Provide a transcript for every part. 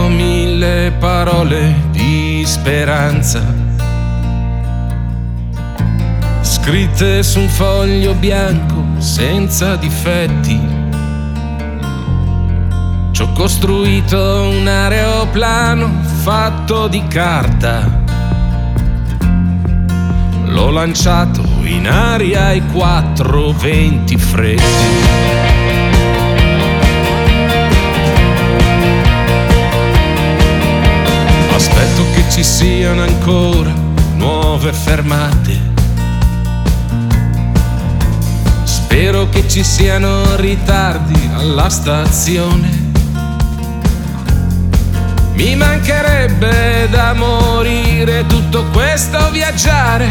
Sono 1000 parole di speranza scritte su un foglio bianco senza difetti. Ci ho costruito un aeroplano fatto di carta, l'ho lanciato in aria ai 4 venti freddi. Aspetto che ci siano ancora nuove fermate, spero che ci siano ritardi alla stazione. Mi mancherebbe da morire tutto questo viaggiare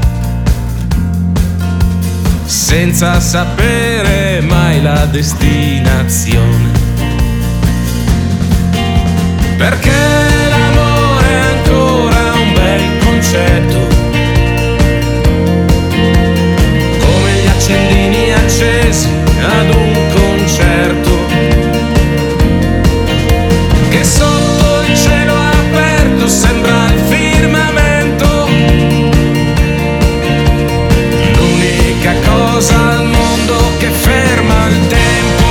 senza sapere mai la destinazione. Perché l'amore è ancora un bel concetto, come gli accendini accesi ad un concerto, che sotto il cielo aperto sembra il firmamento, l'unica cosa al mondo che ferma il tempo.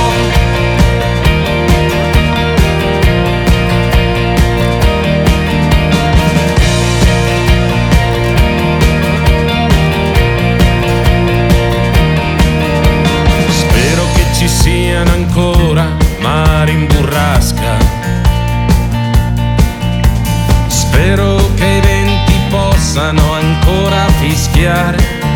Siano ancora mari in burrasca, spero che i venti possano ancora fischiare